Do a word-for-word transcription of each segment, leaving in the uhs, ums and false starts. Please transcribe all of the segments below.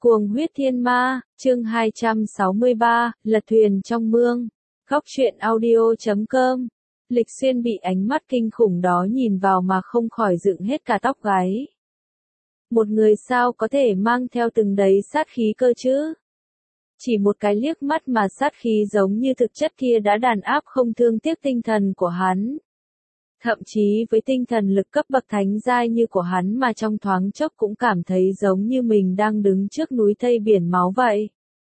Cuồng huyết thiên ma, chương hai trăm sáu mươi ba, lật thuyền trong mương. Góc truyện audio chấm com. Lịch Xuyên bị ánh mắt kinh khủng đó nhìn vào mà không khỏi dựng hết cả tóc gáy. Một người sao có thể mang theo từng đấy sát khí cơ chứ? Chỉ một cái liếc mắt mà sát khí giống như thực chất kia đã đàn áp không thương tiếc tinh thần của hắn. Thậm chí với tinh thần lực cấp bậc thánh giai như của hắn mà trong thoáng chốc cũng cảm thấy giống như mình đang đứng trước núi thây biển máu vậy.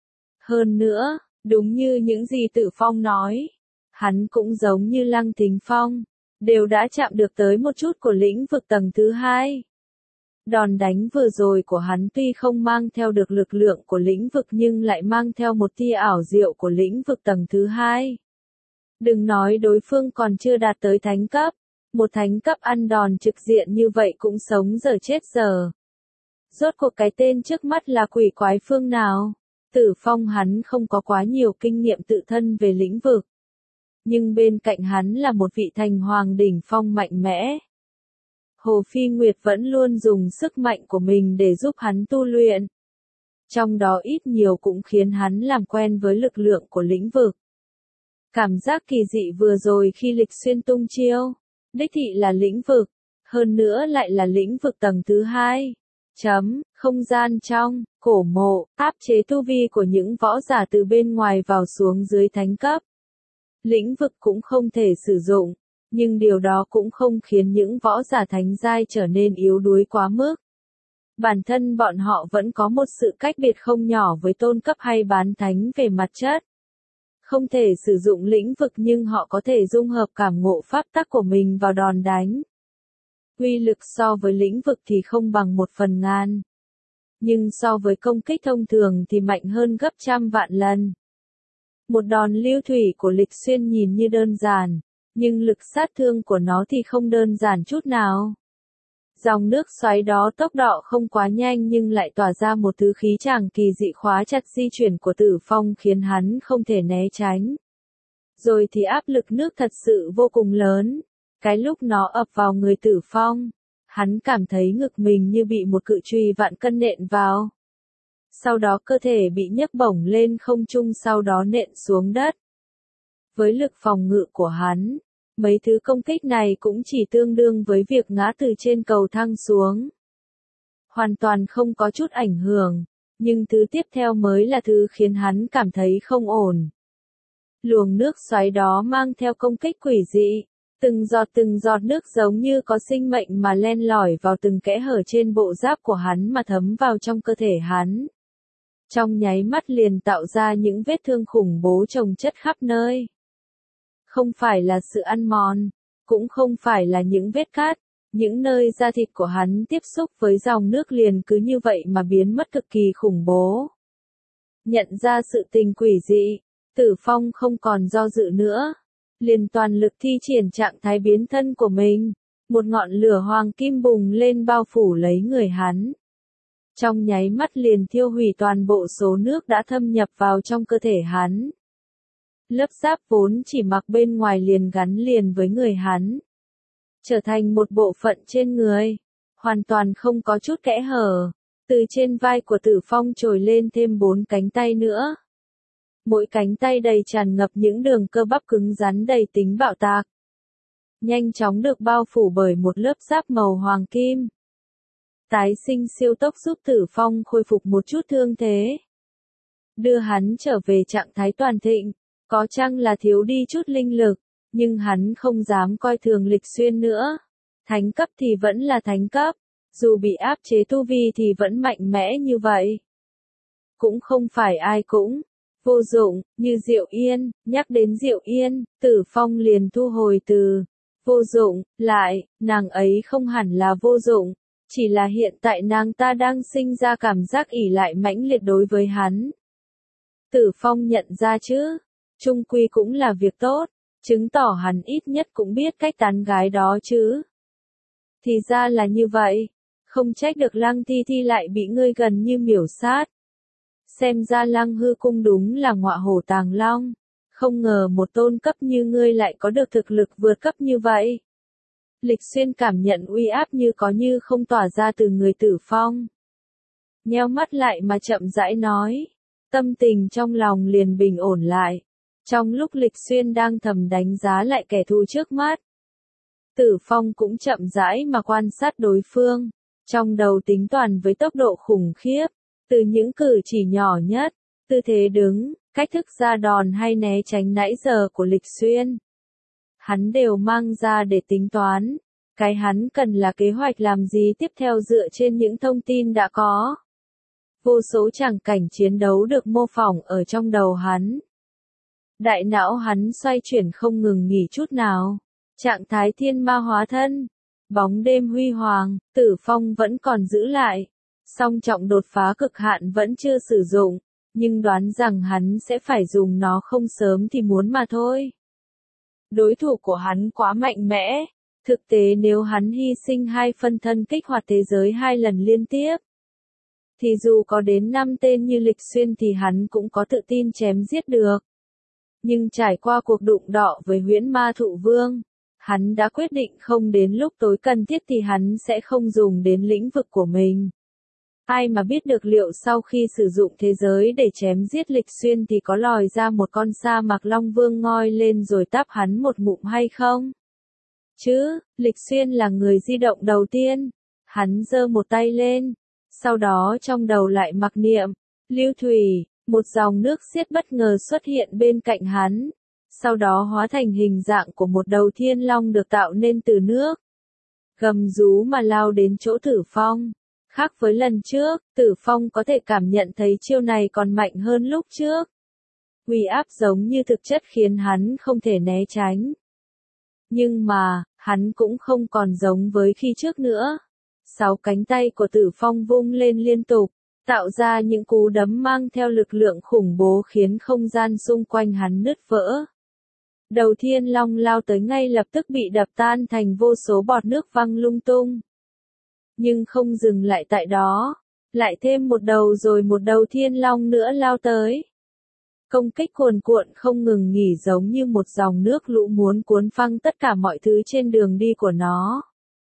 Hơn nữa, đúng như những gì Tử Phong nói, hắn cũng giống như Lăng Thính Phong, đều đã chạm được tới một chút của lĩnh vực tầng thứ hai. Đòn đánh vừa rồi của hắn tuy không mang theo được lực lượng của lĩnh vực nhưng lại mang theo một tia ảo diệu của lĩnh vực tầng thứ hai. Đừng nói đối phương còn chưa đạt tới thánh cấp, một thánh cấp ăn đòn trực diện như vậy cũng sống giờ chết giờ. Rốt cuộc cái tên trước mắt là quỷ quái phương nào? Tử Phong hắn không có quá nhiều kinh nghiệm tự thân về lĩnh vực. Nhưng bên cạnh hắn là một vị thành hoàng đỉnh phong mạnh mẽ. Hồ Phi Nguyệt vẫn luôn dùng sức mạnh của mình để giúp hắn tu luyện. Trong đó ít nhiều cũng khiến hắn làm quen với lực lượng của lĩnh vực. Cảm giác kỳ dị vừa rồi khi Lịch Xuyên tung chiêu, đích thị là lĩnh vực, hơn nữa lại là lĩnh vực tầng thứ hai. Chấm, không gian trong, cổ mộ, áp chế tu vi của những võ giả từ bên ngoài vào xuống dưới thánh cấp. Lĩnh vực cũng không thể sử dụng, nhưng điều đó cũng không khiến những võ giả thánh giai trở nên yếu đuối quá mức. Bản thân bọn họ vẫn có một sự cách biệt không nhỏ với tôn cấp hay bán thánh về mặt chất. Không thể sử dụng lĩnh vực nhưng họ có thể dung hợp cảm ngộ pháp tắc của mình vào đòn đánh. Uy lực so với lĩnh vực thì không bằng một phần ngàn. Nhưng so với công kích thông thường thì mạnh hơn gấp trăm vạn lần. Một đòn lưu thủy của Lịch Xuyên nhìn như đơn giản, nhưng lực sát thương của nó thì không đơn giản chút nào. Dòng nước xoáy đó tốc độ không quá nhanh nhưng lại tỏa ra một thứ khí tràng kỳ dị khóa chặt di chuyển của Tử Phong khiến hắn không thể né tránh. Rồi thì áp lực nước thật sự vô cùng lớn. Cái lúc nó ập vào người Tử Phong, hắn cảm thấy ngực mình như bị một cự chùy vạn cân nện vào. Sau đó cơ thể bị nhấc bổng lên không trung sau đó nện xuống đất. Với lực phòng ngự của hắn, mấy thứ công kích này cũng chỉ tương đương với việc ngã từ trên cầu thang xuống. Hoàn toàn không có chút ảnh hưởng, nhưng thứ tiếp theo mới là thứ khiến hắn cảm thấy không ổn. Luồng nước xoáy đó mang theo công kích quỷ dị, từng giọt từng giọt nước giống như có sinh mệnh mà len lỏi vào từng kẽ hở trên bộ giáp của hắn mà thấm vào trong cơ thể hắn. Trong nháy mắt liền tạo ra những vết thương khủng bố chồng chất khắp nơi. Không phải là sự ăn mòn, cũng không phải là những vết cắt, những nơi da thịt của hắn tiếp xúc với dòng nước liền cứ như vậy mà biến mất cực kỳ khủng bố. Nhận ra sự tình quỷ dị, Tử Phong không còn do dự nữa, liền toàn lực thi triển trạng thái biến thân của mình, một ngọn lửa hoàng kim bùng lên bao phủ lấy người hắn. Trong nháy mắt liền thiêu hủy toàn bộ số nước đã thâm nhập vào trong cơ thể hắn. Lớp giáp vốn chỉ mặc bên ngoài liền gắn liền với người hắn, trở thành một bộ phận trên người, hoàn toàn không có chút kẽ hở. Từ trên vai của Tử Phong trồi lên thêm bốn cánh tay nữa. Mỗi cánh tay đầy tràn ngập những đường cơ bắp cứng rắn đầy tính bạo tạc. Nhanh chóng được bao phủ bởi một lớp giáp màu hoàng kim. Tái sinh siêu tốc giúp Tử Phong khôi phục một chút thương thế, đưa hắn trở về trạng thái toàn thịnh. Có chăng là thiếu đi chút linh lực, nhưng hắn không dám coi thường Lịch Xuyên nữa. Thánh cấp thì vẫn là thánh cấp, dù bị áp chế tu vi thì vẫn mạnh mẽ như vậy. Cũng không phải ai cũng vô dụng, như Diệu Yên. Nhắc đến Diệu Yên, Tử Phong liền thu hồi từ vô dụng lại, nàng ấy không hẳn là vô dụng, chỉ là hiện tại nàng ta đang sinh ra cảm giác ỷ lại mãnh liệt đối với hắn. Tử Phong nhận ra chứ, chung quy cũng là việc tốt, chứng tỏ hắn ít nhất cũng biết cách tán gái đó chứ. Thì ra là như vậy, không trách được Lăng Thi Thi lại bị ngươi gần như miểu sát. Xem ra Lăng Hư Cung đúng là ngọa hổ tàng long, không ngờ một tôn cấp như ngươi lại có được thực lực vượt cấp như vậy. Lịch Xuyên cảm nhận uy áp như có như không tỏa ra từ người Tử Phong. nheo mắt lại mà chậm rãi nói. Tâm tình trong lòng liền bình ổn lại. Trong lúc Lịch Xuyên đang thầm đánh giá lại kẻ thù trước mắt, Tử Phong cũng chậm rãi mà quan sát đối phương, trong đầu tính toán với tốc độ khủng khiếp, từ những cử chỉ nhỏ nhất, tư thế đứng, cách thức ra đòn hay né tránh nãy giờ của Lịch Xuyên. Hắn đều mang ra để tính toán, cái hắn cần là kế hoạch làm gì tiếp theo dựa trên những thông tin đã có. Vô số tràng cảnh chiến đấu được mô phỏng ở trong đầu hắn. Đại não hắn xoay chuyển không ngừng nghỉ chút nào. Trạng thái thiên ma hóa thân, bóng đêm huy hoàng, Tử Phong vẫn còn giữ lại. Song trọng đột phá cực hạn vẫn chưa sử dụng, nhưng đoán rằng hắn sẽ phải dùng nó không sớm thì muốn mà thôi. Đối thủ của hắn quá mạnh mẽ, thực tế nếu hắn hy sinh hai phân thân kích hoạt thế giới hai lần liên tiếp, thì dù có đến năm tên như Lịch Xuyên thì hắn cũng có tự tin chém giết được. Nhưng trải qua cuộc đụng đọ với Huyễn Ma Thụ Vương, hắn đã quyết định không đến lúc tối cần thiết thì hắn sẽ không dùng đến lĩnh vực của mình. Ai mà biết được liệu sau khi sử dụng thế giới để chém giết Lịch Xuyên thì có lòi ra một con sa mạc Long Vương ngoi lên rồi táp hắn một ngụm hay không? Chứ, Lịch Xuyên là người di động đầu tiên. Hắn giơ một tay lên, sau đó trong đầu lại mặc niệm, lưu thủy, một dòng nước xiết bất ngờ xuất hiện bên cạnh hắn. Sau đó hóa thành hình dạng của một đầu thiên long được tạo nên từ nước. Gầm rú mà lao đến chỗ Tử Phong. Khác với lần trước, Tử Phong có thể cảm nhận thấy chiêu này còn mạnh hơn lúc trước. Uy áp giống như thực chất khiến hắn không thể né tránh. Nhưng mà, hắn cũng không còn giống với khi trước nữa. Sáu cánh tay của Tử Phong vung lên liên tục, tạo ra những cú đấm mang theo lực lượng khủng bố khiến không gian xung quanh hắn nứt vỡ. Đầu thiên long lao tới ngay lập tức bị đập tan thành vô số bọt nước văng lung tung. Nhưng không dừng lại tại đó, lại thêm một đầu rồi một đầu thiên long nữa lao tới. Công kích cuồn cuộn không ngừng nghỉ giống như một dòng nước lũ muốn cuốn phăng tất cả mọi thứ trên đường đi của nó.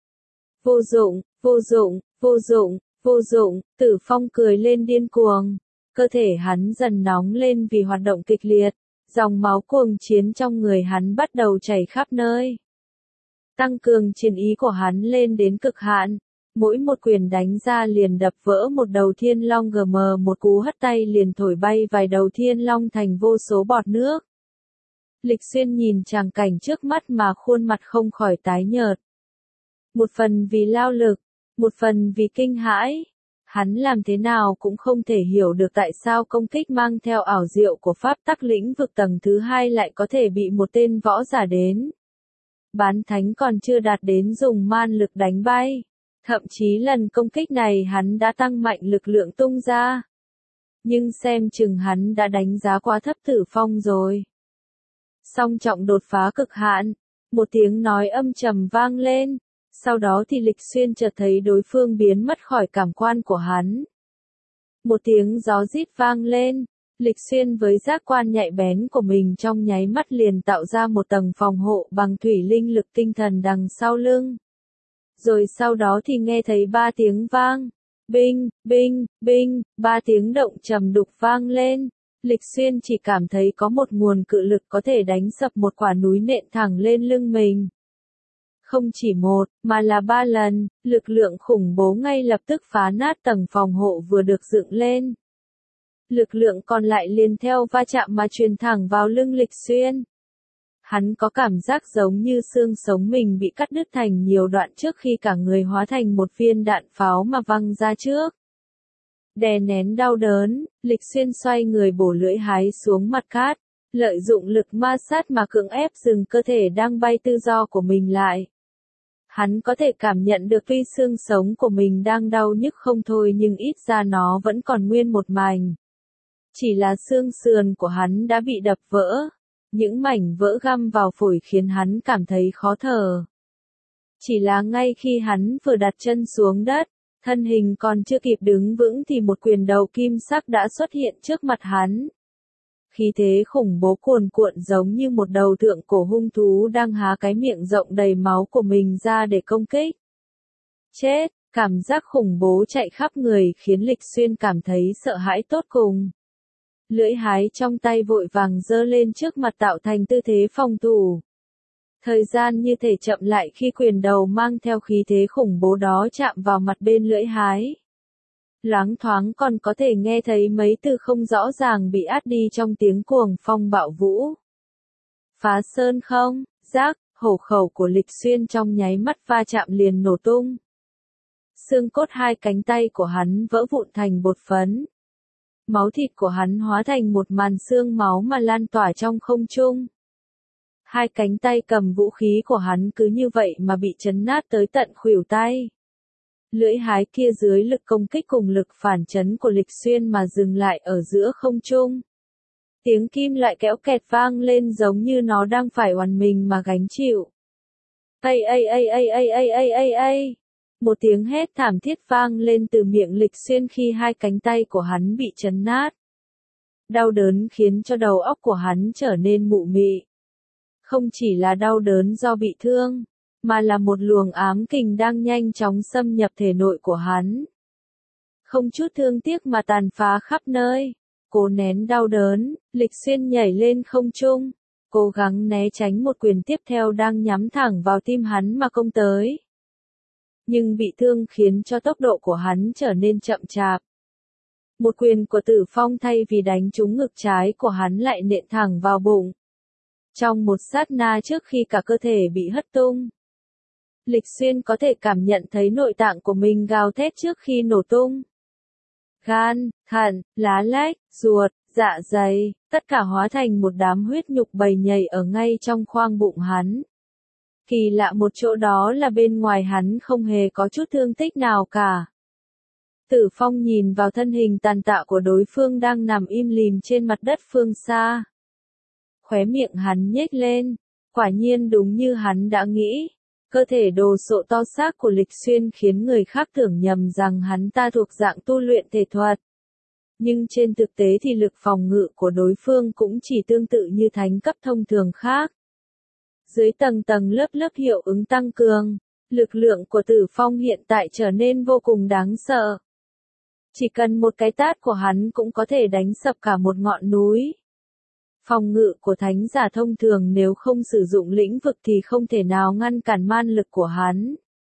Vô dụng, vô dụng, vô dụng, vô dụng, Tử Phong cười lên điên cuồng. Cơ thể hắn dần nóng lên vì hoạt động kịch liệt. Dòng máu cuồng chiến trong người hắn bắt đầu chảy khắp nơi. Tăng cường chiến ý của hắn lên đến cực hạn. Mỗi một quyền đánh ra liền đập vỡ một đầu thiên long gm, một cú hất tay liền thổi bay vài đầu thiên long thành vô số bọt nước. Lịch Xuyên nhìn tràng cảnh trước mắt mà khuôn mặt không khỏi tái nhợt. Một phần vì lao lực, một phần vì kinh hãi. Hắn làm thế nào cũng không thể hiểu được tại sao công kích mang theo ảo diệu của pháp tắc lĩnh vực tầng thứ hai lại có thể bị một tên võ giả đến bán thánh còn chưa đạt đến dùng man lực đánh bay. Thậm chí lần công kích này hắn đã tăng mạnh lực lượng tung ra. Nhưng xem chừng hắn đã đánh giá quá thấp Tử Phong rồi. Song trọng đột phá cực hạn, một tiếng nói âm trầm vang lên. Sau đó thì Lịch Xuyên chợt thấy đối phương biến mất khỏi cảm quan của hắn. Một tiếng gió rít vang lên, Lịch Xuyên với giác quan nhạy bén của mình trong nháy mắt liền tạo ra một tầng phòng hộ bằng thủy linh lực tinh thần đằng sau lưng. Rồi sau đó thì nghe thấy ba tiếng vang, binh, binh, binh, ba tiếng động trầm đục vang lên. Lịch Xuyên chỉ cảm thấy có một nguồn cự lực có thể đánh sập một quả núi nện thẳng lên lưng mình. Không chỉ một, mà là ba lần, lực lượng khủng bố ngay lập tức phá nát tầng phòng hộ vừa được dựng lên. Lực lượng còn lại liền theo va chạm mà truyền thẳng vào lưng Lịch Xuyên. Hắn có cảm giác giống như xương sống mình bị cắt đứt thành nhiều đoạn trước khi cả người hóa thành một viên đạn pháo mà văng ra trước. Đè nén đau đớn, Lịch Xuyên xoay người bổ lưỡi hái xuống mặt cát, lợi dụng lực ma sát mà cưỡng ép dừng cơ thể đang bay tự do của mình lại. Hắn có thể cảm nhận được tuy xương sống của mình đang đau nhức không thôi nhưng ít ra nó vẫn còn nguyên một mảnh. Chỉ là xương sườn của hắn đã bị đập vỡ. Những mảnh vỡ găm vào phổi khiến hắn cảm thấy khó thở. Chỉ là ngay khi hắn vừa đặt chân xuống đất, thân hình còn chưa kịp đứng vững thì một quyền đầu kim sắc đã xuất hiện trước mặt hắn. Khí thế khủng bố cuồn cuộn giống như một đầu thượng cổ hung thú đang há cái miệng rộng đầy máu của mình ra để công kích. Chết, Cảm giác khủng bố chạy khắp người khiến Lịch Xuyên cảm thấy sợ hãi tột cùng. Lưỡi hái trong tay vội vàng giơ lên trước mặt tạo thành tư thế phòng thủ. Thời gian như thể chậm lại khi quyền đầu mang theo khí thế khủng bố đó chạm vào mặt bên lưỡi hái. Loáng thoáng còn có thể nghe thấy mấy từ không rõ ràng bị át đi trong tiếng cuồng phong bạo vũ. Phá sơn không, rác, hổ khẩu của Lịch Xuyên trong nháy mắt va chạm liền nổ tung. Xương cốt hai cánh tay của hắn vỡ vụn thành bột phấn. Máu thịt của hắn hóa thành một màn xương máu mà lan tỏa trong không trung. Hai cánh tay cầm vũ khí của hắn cứ như vậy mà bị chấn nát tới tận khuỷu tay. Lưỡi hái kia dưới lực công kích cùng lực phản chấn của Lịch Xuyên mà dừng lại ở giữa không trung. Tiếng kim loại kéo kẹt vang lên giống như nó đang phải oằn mình mà gánh chịu. Ây ây ây ây ây ây ây ây ây. Một tiếng hét thảm thiết vang lên từ miệng Lịch Xuyên khi hai cánh tay của hắn bị chấn nát. Đau đớn khiến cho đầu óc của hắn trở nên mụ mị. Không chỉ là đau đớn do bị thương, mà là một luồng ám kình đang nhanh chóng xâm nhập thể nội của hắn. Không chút thương tiếc mà tàn phá khắp nơi. Cố nén đau đớn, Lịch Xuyên nhảy lên không trung, cố gắng né tránh một quyền tiếp theo đang nhắm thẳng vào tim hắn mà công tới. Nhưng bị thương khiến cho tốc độ của hắn trở nên chậm chạp. Một quyền của Tử Phong thay vì đánh trúng ngực trái của hắn lại nện thẳng vào bụng. Trong một sát na trước khi cả cơ thể bị hất tung, Lịch Xuyên có thể cảm nhận thấy nội tạng của mình gào thét trước khi nổ tung. Gan, thận, lá lách, ruột, dạ dày, tất cả hóa thành một đám huyết nhục bầy nhầy ở ngay trong khoang bụng hắn. Kỳ lạ một chỗ đó là bên ngoài hắn không hề có chút thương tích nào cả. Tử Phong nhìn vào thân hình tàn tạ của đối phương đang nằm im lìm trên mặt đất phương xa. Khóe miệng hắn nhếch lên, quả nhiên đúng như hắn đã nghĩ. Cơ thể đồ sộ to xác của Lịch Xuyên khiến người khác tưởng nhầm rằng hắn ta thuộc dạng tu luyện thể thuật. Nhưng trên thực tế thì lực phòng ngự của đối phương cũng chỉ tương tự như thánh cấp thông thường khác. Dưới tầng tầng lớp lớp hiệu ứng tăng cường, lực lượng của Tử Phong hiện tại trở nên vô cùng đáng sợ. Chỉ cần một cái tát của hắn cũng có thể đánh sập cả một ngọn núi. Phòng ngự của thánh giả thông thường nếu không sử dụng lĩnh vực thì không thể nào ngăn cản man lực của hắn.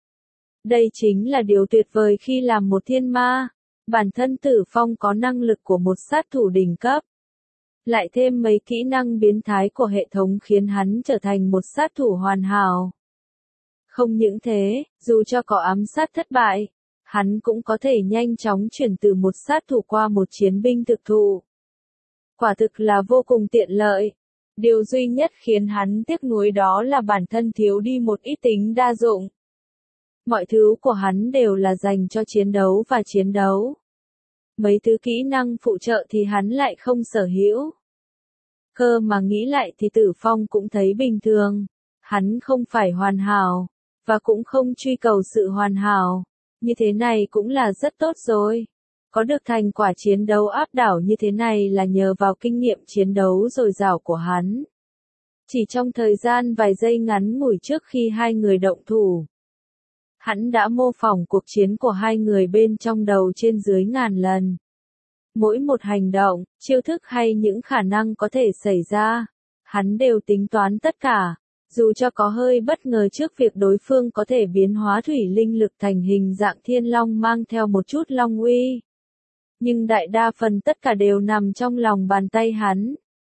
Đây chính là điều tuyệt vời khi làm một thiên ma. Bản thân Tử Phong có năng lực của một sát thủ đỉnh cấp. Lại thêm mấy kỹ năng biến thái của hệ thống khiến hắn trở thành một sát thủ hoàn hảo. Không những thế, dù cho có ám sát thất bại, hắn cũng có thể nhanh chóng chuyển từ một sát thủ qua một chiến binh thực thụ. Quả thực là vô cùng tiện lợi. Điều duy nhất khiến hắn tiếc nuối đó là bản thân thiếu đi một ít tính đa dụng. Mọi thứ của hắn đều là dành cho chiến đấu và chiến đấu. Mấy thứ kỹ năng phụ trợ thì hắn lại không sở hữu. Cơ mà nghĩ lại thì Tử Phong cũng thấy bình thường. Hắn không phải hoàn hảo, và cũng không truy cầu sự hoàn hảo. Như thế này cũng là rất tốt rồi. Có được thành quả chiến đấu áp đảo như thế này là nhờ vào kinh nghiệm chiến đấu dồi dào của hắn. Chỉ trong thời gian vài giây ngắn ngủi trước khi hai người động thủ, hắn đã mô phỏng cuộc chiến của hai người bên trong đầu trên dưới ngàn lần. Mỗi một hành động, chiêu thức hay những khả năng có thể xảy ra, hắn đều tính toán tất cả, dù cho có hơi bất ngờ trước việc đối phương có thể biến hóa thủy linh lực thành hình dạng thiên long mang theo một chút long uy. Nhưng đại đa phần tất cả đều nằm trong lòng bàn tay hắn.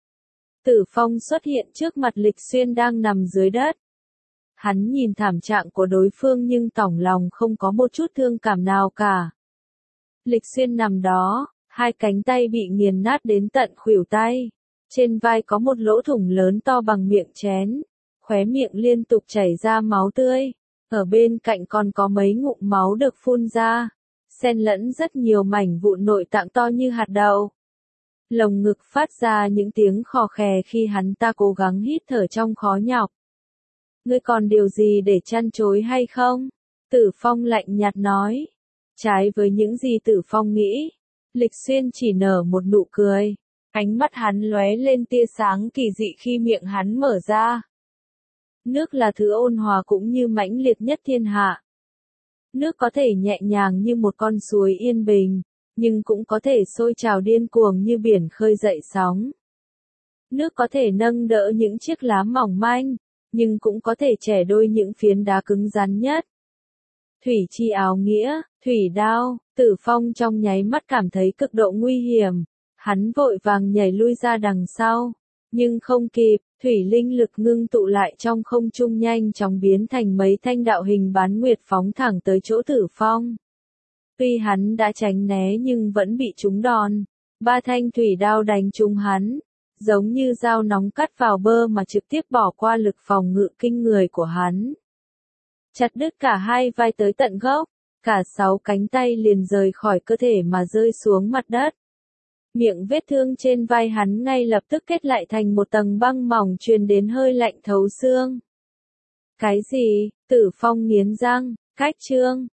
Tử Phong xuất hiện trước mặt Lịch Xuyên đang nằm dưới đất. Hắn nhìn thảm trạng của đối phương nhưng tỏng lòng không có một chút thương cảm nào cả. Lịch Xuyên nằm đó, hai cánh tay bị nghiền nát đến tận khuỷu tay. Trên vai có một lỗ thủng lớn to bằng miệng chén. Khóe miệng liên tục chảy ra máu tươi. Ở bên cạnh còn có mấy ngụm máu được phun ra. Xen lẫn rất nhiều mảnh vụn nội tạng to như hạt đậu. Lồng ngực phát ra những tiếng khò khè khi hắn ta cố gắng hít thở trong khó nhọc. Ngươi còn điều gì để chăn chối hay không? Tử Phong lạnh nhạt nói. Trái với những gì Tử Phong nghĩ, Lịch Xuyên chỉ nở một nụ cười. Ánh mắt hắn lóe lên tia sáng kỳ dị khi miệng hắn mở ra. Nước là thứ ôn hòa cũng như mãnh liệt nhất thiên hạ. Nước có thể nhẹ nhàng như một con suối yên bình, nhưng cũng có thể sôi trào điên cuồng như biển khơi dậy sóng. Nước có thể nâng đỡ những chiếc lá mỏng manh, nhưng cũng có thể chẻ đôi những phiến đá cứng rắn nhất. Thủy chi áo nghĩa, thủy đao, Tử Phong trong nháy mắt cảm thấy cực độ nguy hiểm, hắn vội vàng nhảy lui ra đằng sau, nhưng không kịp, thủy linh lực ngưng tụ lại trong không trung nhanh chóng biến thành mấy thanh đạo hình bán nguyệt phóng thẳng tới chỗ Tử Phong. Tuy hắn đã tránh né nhưng vẫn bị trúng đòn, ba thanh thủy đao đánh trúng hắn, giống như dao nóng cắt vào bơ mà trực tiếp bỏ qua lực phòng ngự kinh người của hắn. Chặt đứt cả hai vai tới tận gốc, cả sáu cánh tay liền rời khỏi cơ thể mà rơi xuống mặt đất. Miệng vết thương trên vai hắn ngay lập tức kết lại thành một tầng băng mỏng truyền đến hơi lạnh thấu xương. Cái gì? Tử Phong nghiến răng, cách chương.